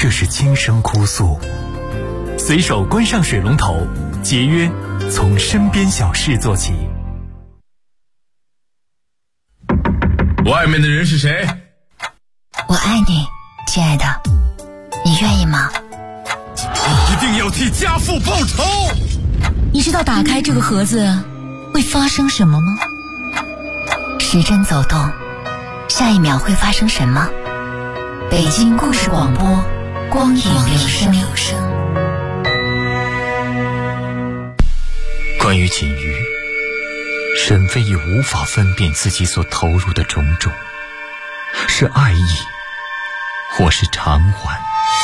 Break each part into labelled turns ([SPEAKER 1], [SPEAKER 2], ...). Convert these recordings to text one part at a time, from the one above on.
[SPEAKER 1] 这是轻声哭诉。随手关上水龙头，节约从身边小事做起。
[SPEAKER 2] 外面的人是谁？
[SPEAKER 3] 我爱你，亲爱的，你愿意吗？
[SPEAKER 2] 一定要替家父报仇！
[SPEAKER 3] 你知道打开这个盒子会发生什么吗？时针走动，下一秒会发生什么？北京故事广播，光影留声。
[SPEAKER 1] 关于锦瑜，沈飞已无法分辨自己所投入的种种，是爱意，或是偿还。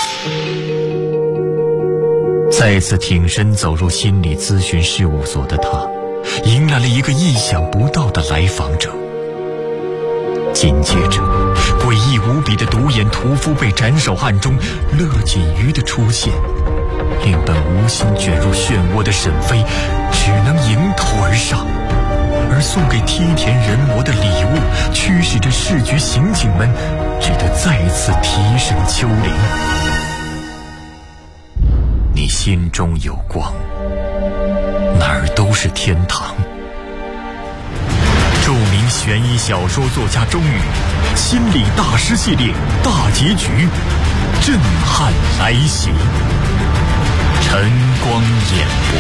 [SPEAKER 1] 再次挺身走入心理咨询事务所的他，迎来了一个意想不到的来访者。紧接着，诡异无比的独眼屠夫被斩首案中乐锦瑜的出现，令本无心卷入漩涡的沈飞只能迎头而上，而送给梯田人魔的礼物驱使着市局刑警们只得再次提审秋玲。你心中有光，哪儿都是天堂。著名悬疑小说作家周宇心理大师系列大结局震撼来袭，晨光演播。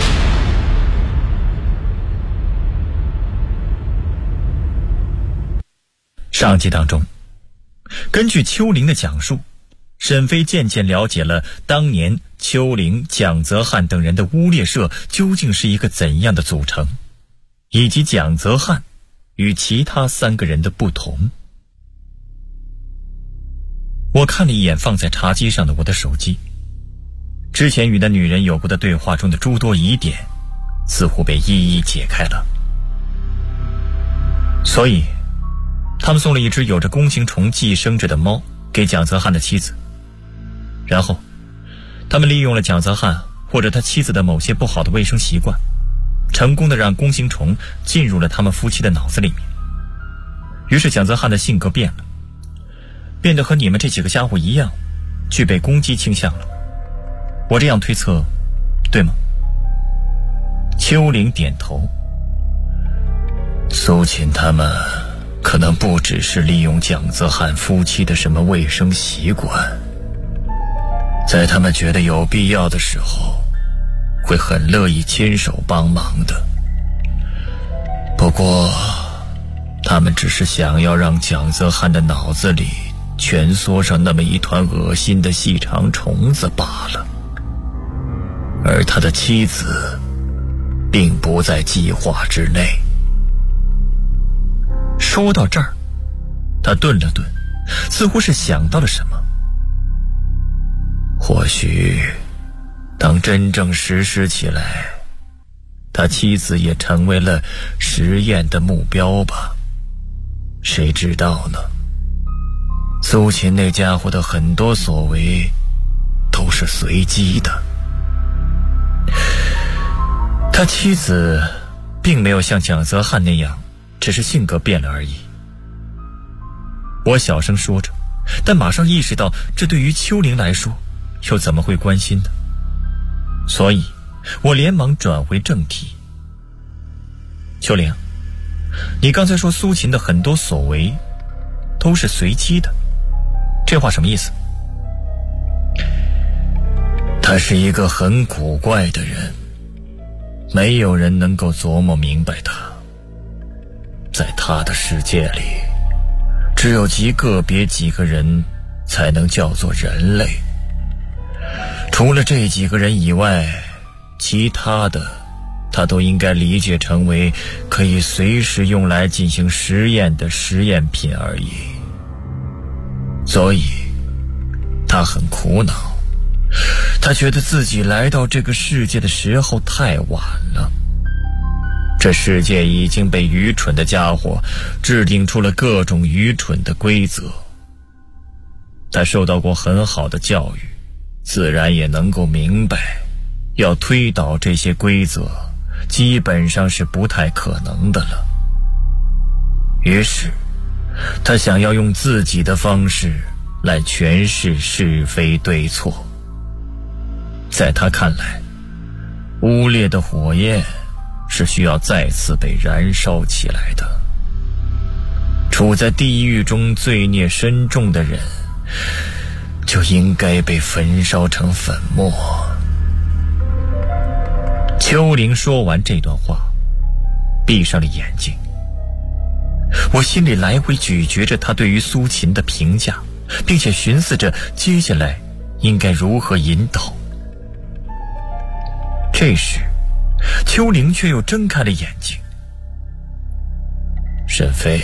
[SPEAKER 1] 上集当中，根据秋玲的讲述，沈飞渐渐了解了当年秋玲、蒋泽汉等人的污猎社究竟是一个怎样的组成，以及蒋泽汉与其他3个人的不同。我看了一眼放在茶几上的我的手机，之前与那女人有过的对话中的诸多疑点似乎被一一解开了。所以他们送了一只有着弓形虫寄生着的猫给蒋泽汉的妻子，然后他们利用了蒋泽汉或者他妻子的某些不好的卫生习惯，成功的让弓形虫进入了他们夫妻的脑子里面。于是蒋泽汉的性格变了，变得和你们这几个家伙一样，具备攻击倾向了。我这样推测对吗？秋玲点头。苏秦他们可能不只是利用蒋泽汉夫妻的什么卫生习惯，在他们觉得有必要的时候会很乐意亲手帮忙的。不过他们只是想要让蒋泽汉的脑子里蜷缩上那么一团恶心的细长虫子罢了，而他的妻子并不在计划之内。说到这儿，他顿了顿，似乎是想到了什么。或许当真正实施起来，他妻子也成为了实验的目标吧，谁知道呢？苏秦那家伙的很多所为都是随机的。他妻子并没有像蒋泽汉那样只是性格变了而已。我小声说着，但马上意识到这对于秋玲来说又怎么会关心呢？所以我连忙转回正题。秋玲，你刚才说苏秦的很多所为都是随机的，这话什么意思？他是一个很古怪的人，没有人能够琢磨明白他。在他的世界里，只有个别几个人才能叫做人类。除了这几个人以外，其他的他都应该理解成为可以随时用来进行实验的实验品而已。所以他很苦恼，他觉得自己来到这个世界的时候太晚了。这世界已经被愚蠢的家伙制定出了各种愚蠢的规则。他受到过很好的教育，自然也能够明白，要推倒这些规则基本上是不太可能的了。于是他想要用自己的方式来诠释是非对错。在他看来，污烈的火焰是需要再次被燃烧起来的。处在地狱中罪孽深重的人，就应该被焚烧成粉末。秋玲说完这段话，闭上了眼睛。我心里来回咀嚼着他对于苏秦的评价，并且寻思着接下来应该如何引导。这时秋玲却又睁开了眼睛。沈飞，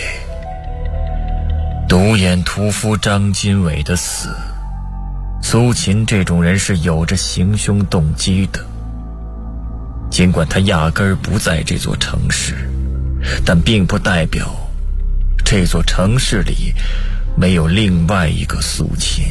[SPEAKER 1] 独眼屠夫张金伟的死，苏秦这种人是有着行凶动机的。尽管他压根儿不在这座城市，但并不代表这座城市里没有另外一个苏秦。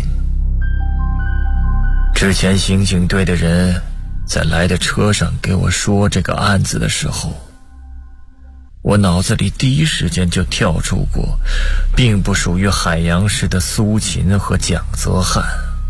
[SPEAKER 1] 之前刑警队的人在来的车上给我说这个案子的时候，我脑子里第一时间就跳出过并不属于海洋市的苏秦和蒋泽汉。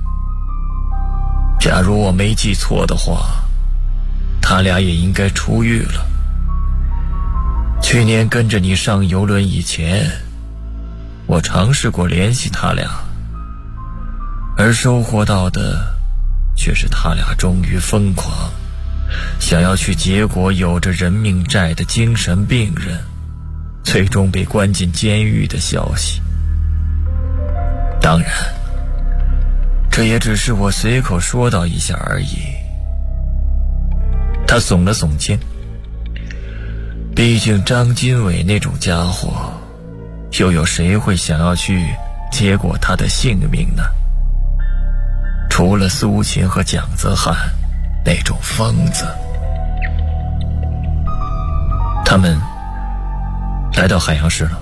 [SPEAKER 1] 假如我没记错的话，他俩也应该出狱了。去年跟着你上游轮以前，我尝试过联系他俩，而收获到的却是他俩终于疯狂，想要去结果有着人命债的精神病人最终被关进监狱的消息。当然，这也只是我随口说到一下而已。他耸了耸肩，毕竟张金伟那种家伙，又有谁会想要去结果他的性命呢？除了苏秦和蒋泽汉那种疯子。他们来到海洋市了，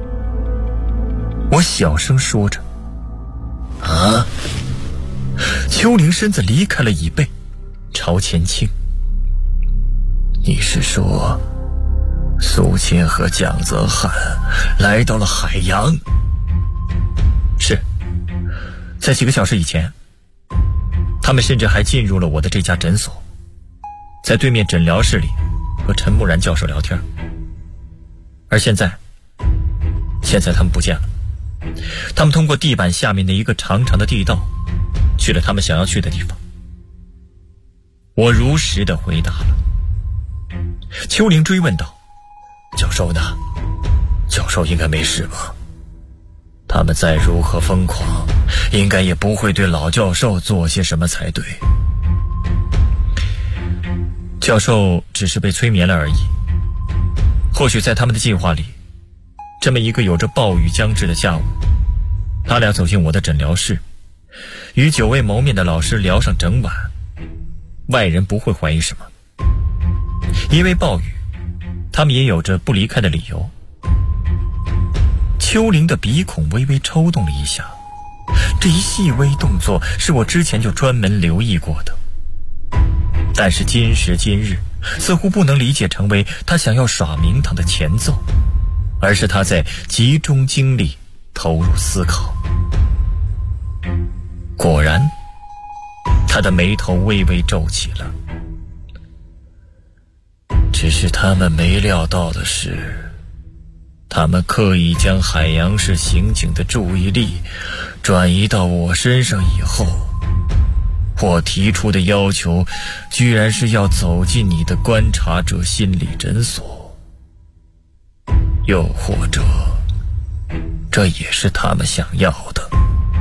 [SPEAKER 1] 我小声说着。啊！秋玲身子离开了椅背，朝前倾。你是说苏秦和蒋泽汉来到了海洋？是，在几个小时以前，他们甚至还进入了我的这家诊所，在对面诊疗室里和陈木然教授聊天。而现在他们不见了，他们通过地板下面的一个长长的地道去了他们想要去的地方。我如实的回答了。秋玲追问道：教授呢？教授应该没事吧？他们再如何疯狂，应该也不会对老教授做些什么才对。教授只是被催眠了而已。或许在他们的计划里，这么一个有着暴雨将至的下午，他俩走进我的诊疗室，与久未谋面的老师聊上整晚，外人不会怀疑什么。因为暴雨，他们也有着不离开的理由。秋玲的鼻孔微微抽动了一下，这一细微动作是我之前就专门留意过的，但是今时今日似乎不能理解成为他想要耍名堂的前奏，而是他在集中精力投入思考。果然，他的眉头微微皱起了。只是他们没料到的是，他们刻意将海洋市刑警的注意力转移到我身上以后，我提出的要求居然是要走进你的观察者心理诊所。又或者，这也是他们想要的。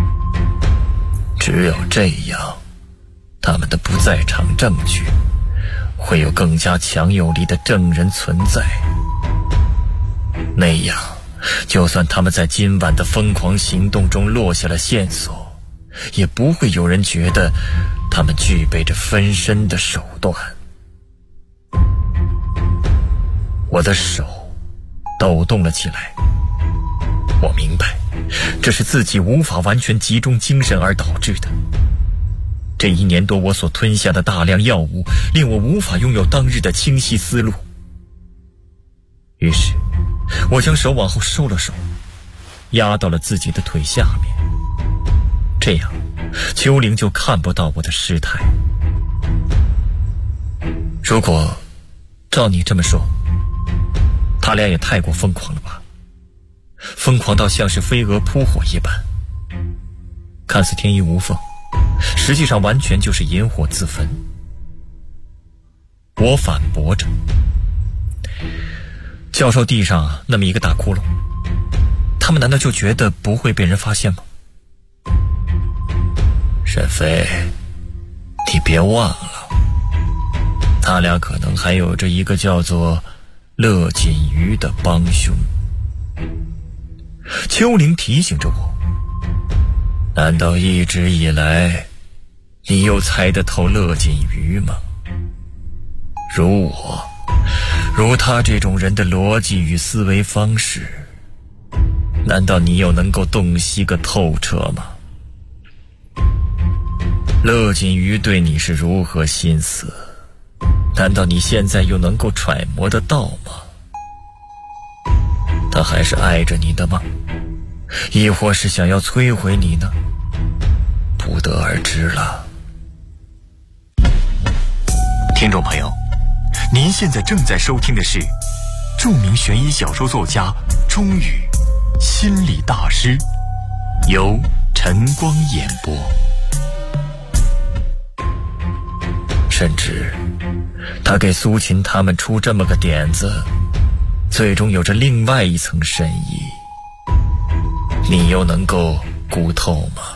[SPEAKER 1] 只有这样，他们的不在场证据会有更加强有力的证人存在。那样，就算他们在今晚的疯狂行动中落下了线索，也不会有人觉得他们具备着分身的手段。我的手抖动了起来，我明白，这是自己无法完全集中精神而导致的。这1年多我所吞下的大量药物，令我无法拥有当日的清晰思路。于是，我将手往后收了收，压到了自己的腿下面。 这样秋玲就看不到我的失态。如果照你这么说，他俩也太过疯狂了吧，疯狂到像是飞蛾扑火一般，看似天衣无缝，实际上完全就是引火自焚。我反驳着，教授地上那么一个大窟窿，他们难道就觉得不会被人发现吗？沈飞，你别忘了，他俩可能还有着一个叫做乐锦瑜的帮凶。秋玲提醒着我，难道一直以来你又猜得透乐锦瑜吗？如他这种人的逻辑与思维方式，难道你又能够洞悉个透彻吗？乐锦瑜对你是如何心思，难道你现在又能够揣摩得到吗？他还是爱着你的吗？亦或是想要摧毁你呢？不得而知了。
[SPEAKER 4] 听众朋友，您现在正在收听的是著名悬疑小说作家钟宇心理大师，由晨光演播。
[SPEAKER 1] 甚至他给苏秦他们出这么个点子，最终有着另外一层深意，你又能够估透吗？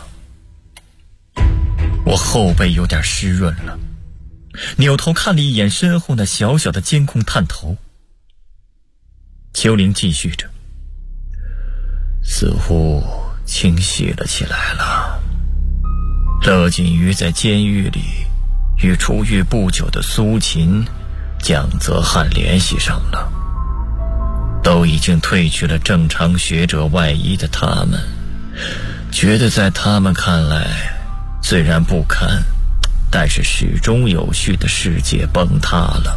[SPEAKER 1] 我后背有点湿润了，扭头看了一眼身后那小小的监控探头。秋玲继续着，似乎清晰了起来了。乐锦瑜在监狱里与出狱不久的苏秦、蒋泽汉联系上了，都已经褪去了正常学者外衣的他们，觉得在他们看来，虽然不堪，但是始终有序的世界崩塌了。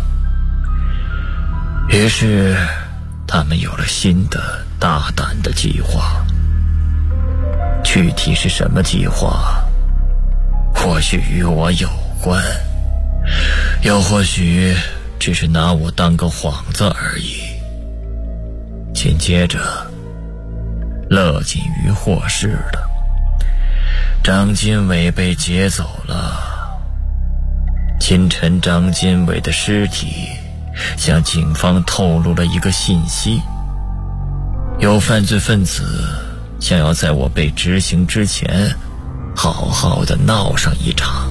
[SPEAKER 1] 于是他们有了新的大胆的计划，具体是什么计划，或许与我有关，又或许只是拿我当个幌子而已。紧接着乐锦瑜获释了，张金伟被劫走了。清晨张金伟的尸体向警方透露了一个信息，有犯罪分子想要在我被执行之前好好的闹上一场。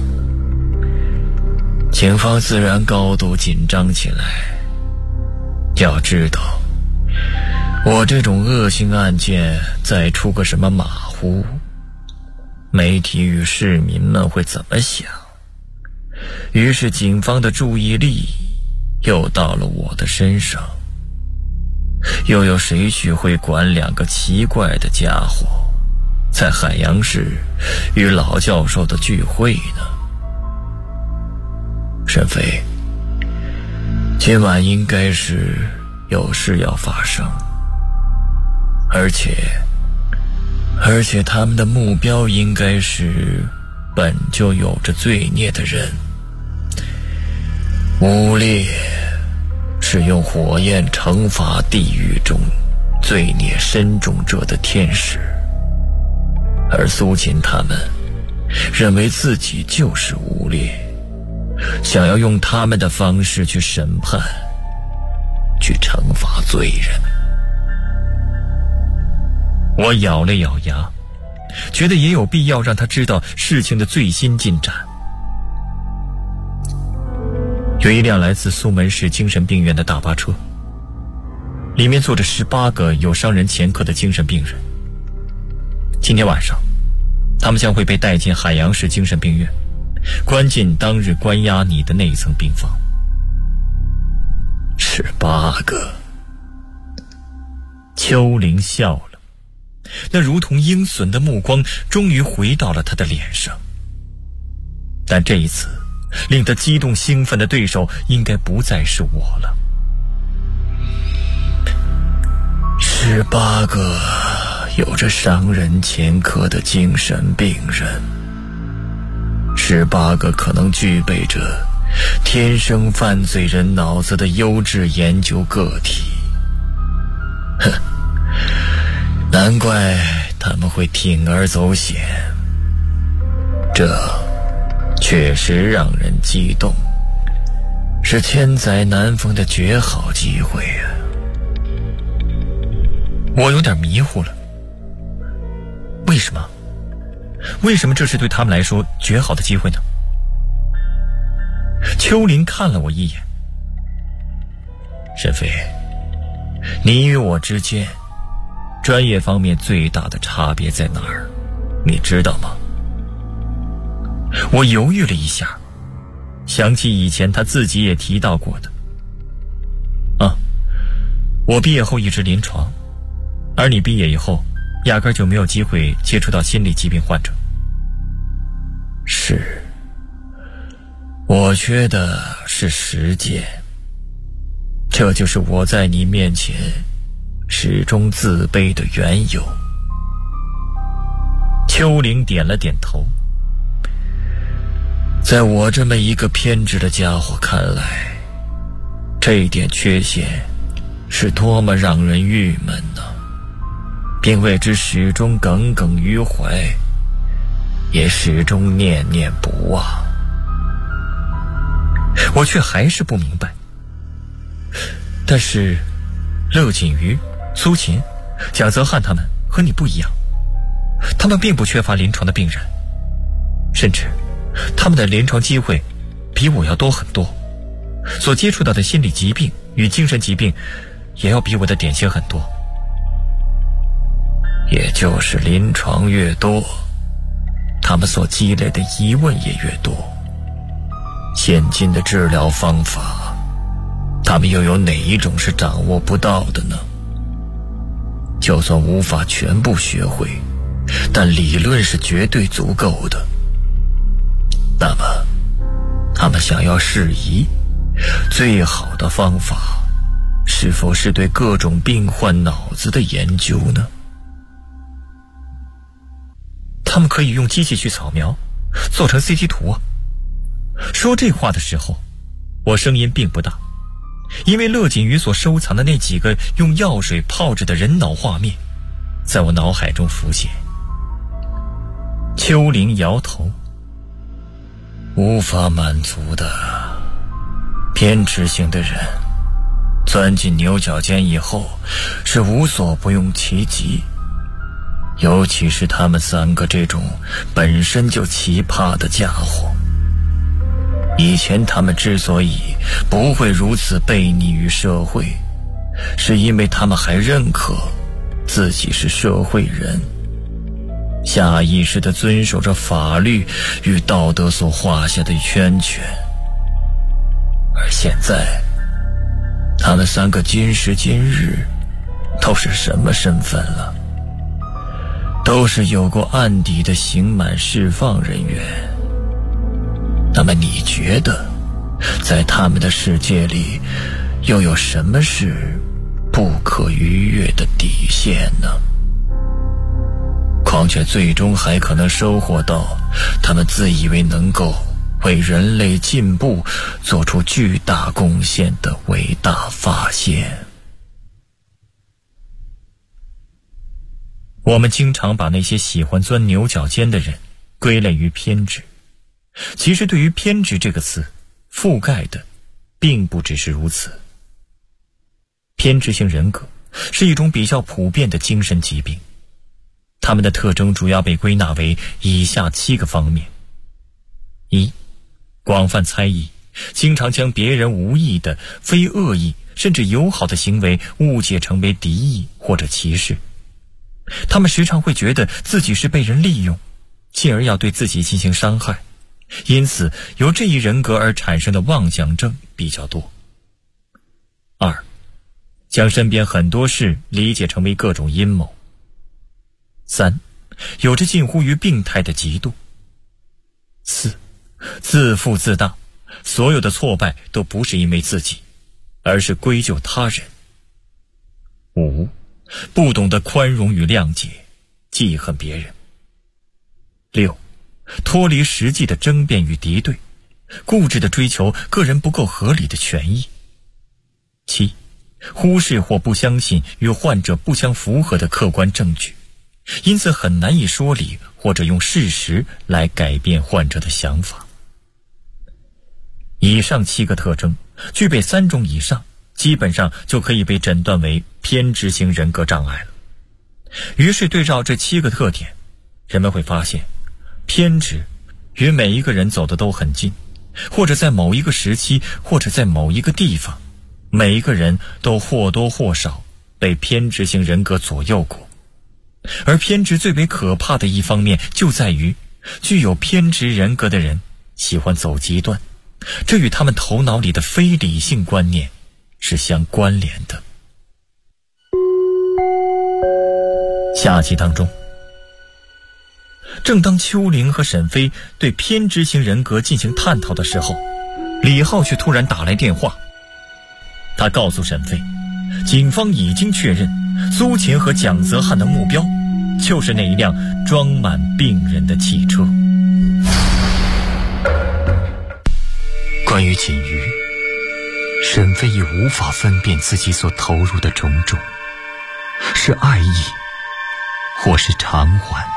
[SPEAKER 1] 警方自然高度紧张起来。要知道，我这种恶性案件再出个什么马虎，媒体与市民们会怎么想？于是警方的注意力又到了我的身上。又有谁去会管两个奇怪的家伙在海洋市与老教授的聚会呢？沈飞，今晚应该是有事要发生，而且他们的目标应该是本就有着罪孽的人。武力是用火焰惩罚地狱中罪孽深重者的天使，而苏秦他们认为自己就是无劣，想要用他们的方式去审判，去惩罚罪人。我咬了咬牙，觉得也有必要让他知道事情的最新进展。有一辆来自苏门市精神病院的大巴车，里面坐着18个有伤人前科的精神病人。今天晚上，他们将会被带进海洋市精神病院，关进当日关押你的那一层病房。18个。秋玲笑了，那如同鹰隼的目光终于回到了他的脸上。但这一次令他激动兴奋的对手应该不再是我了。18个有着伤人前科的精神病人，18个可能具备着天生犯罪人脑子的优质研究个体。哼，难怪他们会铤而走险，这确实让人激动，是千载难逢的绝好机会啊！
[SPEAKER 5] 我有点迷糊了，为什么？为什么这是对他们来说绝好的机会呢？秋林看了我一眼，
[SPEAKER 1] 沈飞，你与我之间专业方面最大的差别在哪儿？你知道吗？
[SPEAKER 5] 我犹豫了一下，想起以前他自己也提到过的。我毕业后一直临床，而你毕业以后压根就没有机会接触到心理疾病患者。
[SPEAKER 1] 是，我缺的是实践，这就是我在你面前始终自卑的缘由。
[SPEAKER 5] 秋玲点了点头。
[SPEAKER 1] 在我这么一个偏执的家伙看来，这一点缺陷是多么让人郁闷呢，并为之始终耿耿于怀，也始终念念不忘。
[SPEAKER 5] 我却还是不明白，但是乐锦瑜、苏秦、贾泽汉他们和你不一样，他们并不缺乏临床的病人，甚至他们的临床机会比我要多很多，所接触到的心理疾病与精神疾病也要比我的典型很多。
[SPEAKER 1] 也就是临床越多，他们所积累的疑问也越多。现今的治疗方法，他们又有哪一种是掌握不到的呢？就算无法全部学会，但理论是绝对足够的。那么他们想要适宜，最好的方法是否是对各种病患脑子的研究呢？
[SPEAKER 5] 他们可以用机器去扫描，做成 CT 图啊。说这话的时候，我声音并不大，因为乐锦瑜所收藏的那几个用药水泡着的人脑画面在我脑海中浮现。秋玲摇头，
[SPEAKER 1] 无法满足的。偏执性的人钻进牛角尖以后是无所不用其极，尤其是他们3个这种本身就奇葩的家伙。以前他们之所以不会如此背逆于社会，是因为他们还认可自己是社会人，下意识地遵守着法律与道德所画下的圈圈。而现在他们3个今时今日都是什么身份了？都是有过案底的刑满释放人员。那么你觉得在他们的世界里又有什么是不可逾越的底线呢？况且最终还可能收获到他们自以为能够为人类进步做出巨大贡献的伟大发现。
[SPEAKER 5] 我们经常把那些喜欢钻牛角尖的人归类于偏执，其实对于偏执这个词覆盖的并不只是如此。偏执性人格是一种比较普遍的精神疾病，它们的特征主要被归纳为以下7个方面。1. 广泛猜疑，经常将别人无意的、非恶意甚至友好的行为误解成为敌意或者歧视。他们时常会觉得自己是被人利用，进而要对自己进行伤害，因此由这一人格而产生的妄想症比较多。2. 将身边很多事理解成为各种阴谋。3. 有着近乎于病态的嫉妒。4. 自负自大，所有的挫败都不是因为自己，而是归咎他人。5. 不懂得宽容与谅解， 记恨别人。6. 脱离实际的争辩与敌对，固执地追求个人不够合理的权益。7. 忽视或不相信与患者不相符合的客观证据，因此很难以说理或者用事实来改变患者的想法。以上7个特征具备3种以上，基本上就可以被诊断为偏执型人格障碍了。于是对照这7个特点，人们会发现偏执与每一个人走的都很近，或者在某一个时期，或者在某一个地方，每一个人都或多或少被偏执型人格左右过。而偏执最为可怕的一方面就在于，具有偏执人格的人喜欢走极端，这与他们头脑里的非理性观念是相关联的。下集当中，正当秋玲和沈飞对偏执型人格进行探讨的时候，李浩却突然打来电话。他告诉沈飞，警方已经确认苏秦和蒋泽汉的目标就是那一辆装满病人的汽车。
[SPEAKER 4] 关于锦瑜，沈飞已无法分辨自己所投入的种种，是爱意或是偿还。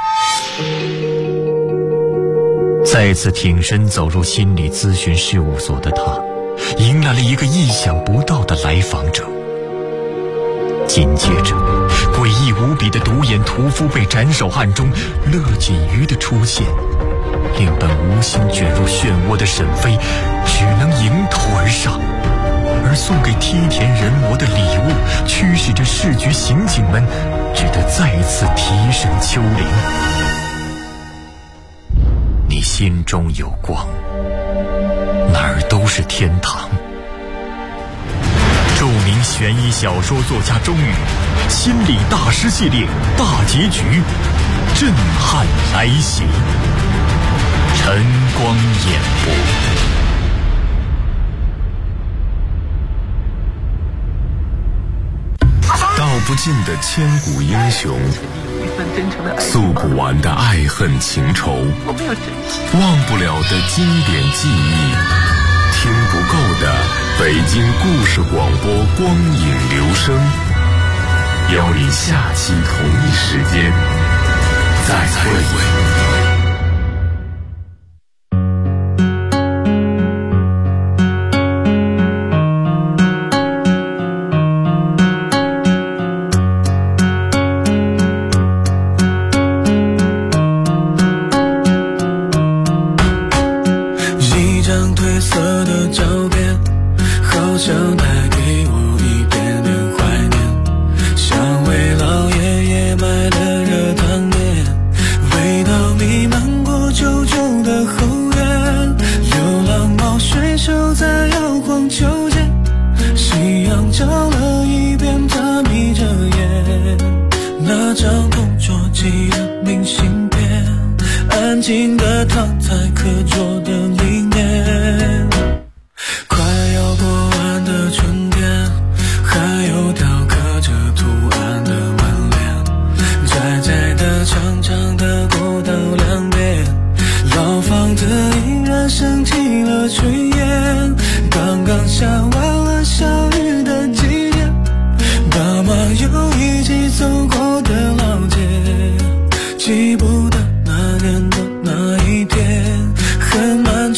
[SPEAKER 4] 再次挺身走入心理咨询事务所的他，迎来了一个意想不到的来访者。紧接着，诡异无比的独眼屠夫被斩首案中乐锦瑜的出现，令本无心卷入漩涡的沈飞只能迎头而上，而送给梯田人魔的礼物驱使着市局刑警们只得再次提审秋玲。你心中有光，哪儿都是天堂。著名悬疑小说作家钟宇心理大师系列大结局震撼来袭，晨光演播。
[SPEAKER 2] 道不尽的千古英雄，诉不完的爱恨情仇，忘不了的经典记忆，听不够的北京故事广播光影留声，邀你下期同一时间再会。
[SPEAKER 6] 记不得那年的那一天，很漫长。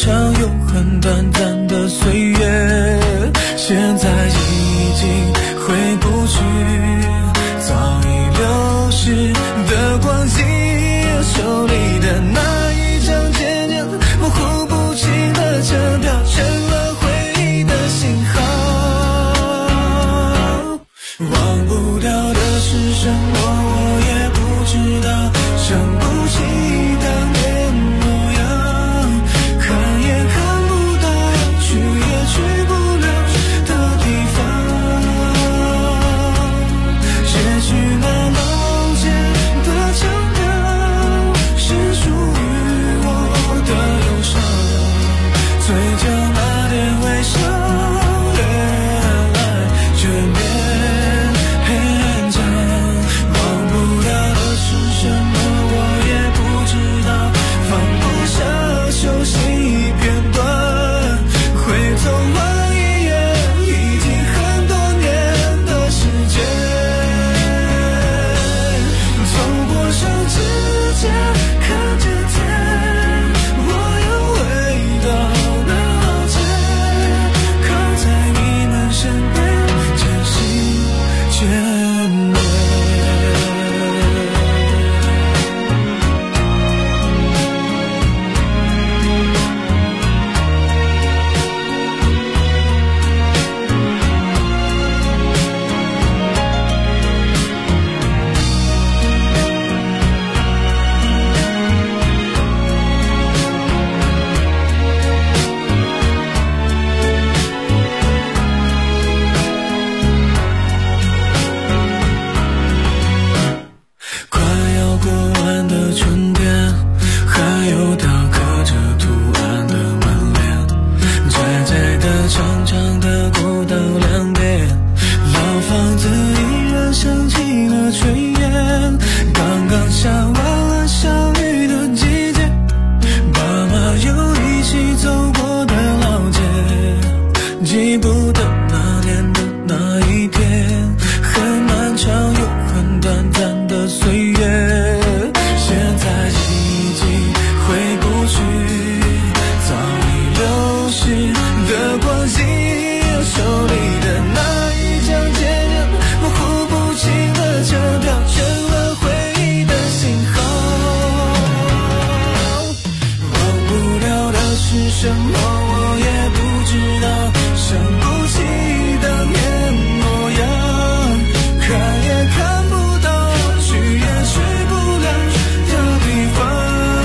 [SPEAKER 6] 什么，我也不知道，想不起当年模样，看也看不到，去也去不了的地方，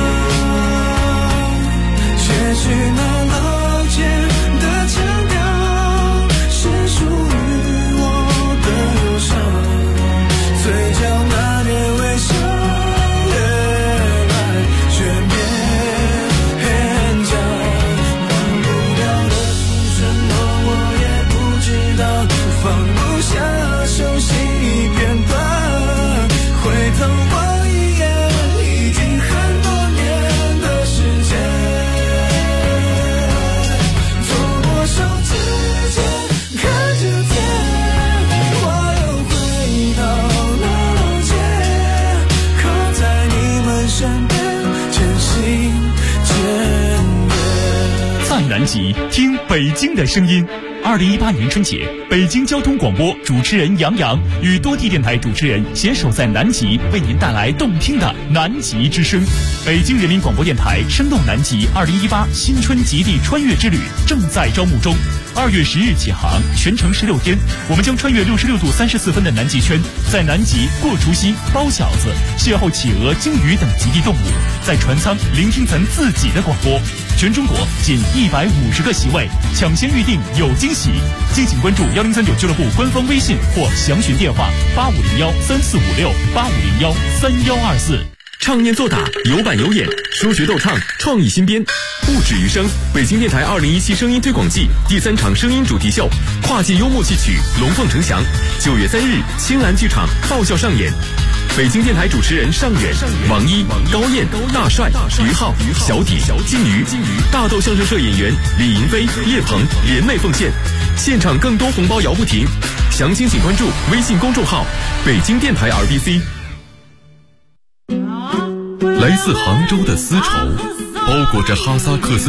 [SPEAKER 6] 也许那老街的腔调是属于我的忧伤，嘴角那点微笑越来越勉强，忘不了的是什么，我也不知道，放不下熟悉片段，回头望一眼，已经很多年的时间，走过手指间看着天，我又回到那老街，靠在你们身边，渐行渐远。
[SPEAKER 7] 在南极听北京的声音。2018年春节，北京交通广播主持人杨洋与多地电台主持人携手在南极，为您带来动听的南极之声。北京人民广播电台声动南极2018新春极地穿越之旅正在招募中，2月10日起航，全程16天，我们将穿越66度34分的南极圈，在南极过除夕、包饺子，邂逅企鹅、鲸鱼等极地动物，在船舱聆听咱自己的广播。全中国仅150个席位，抢先预定有惊喜。敬请关注1039俱乐部官方微信或详询电话8501-3456、8501-3124。
[SPEAKER 2] 唱念做打，有板有眼，说学逗唱，创意新编，不止于声。北京电台2017声音推广季第3场声音主题秀，跨界幽默戏曲龙凤呈祥，9月3日青蓝剧场爆笑上演。北京电台主持人尚远、王一、高燕、大帅、于浩、小底、金鱼、大豆相声社演员李银飞、叶鹏联袂奉献，现场更多红包摇不停。详情请关注微信公众号北京电台 RBC。 来自杭州的丝绸包裹着哈萨克斯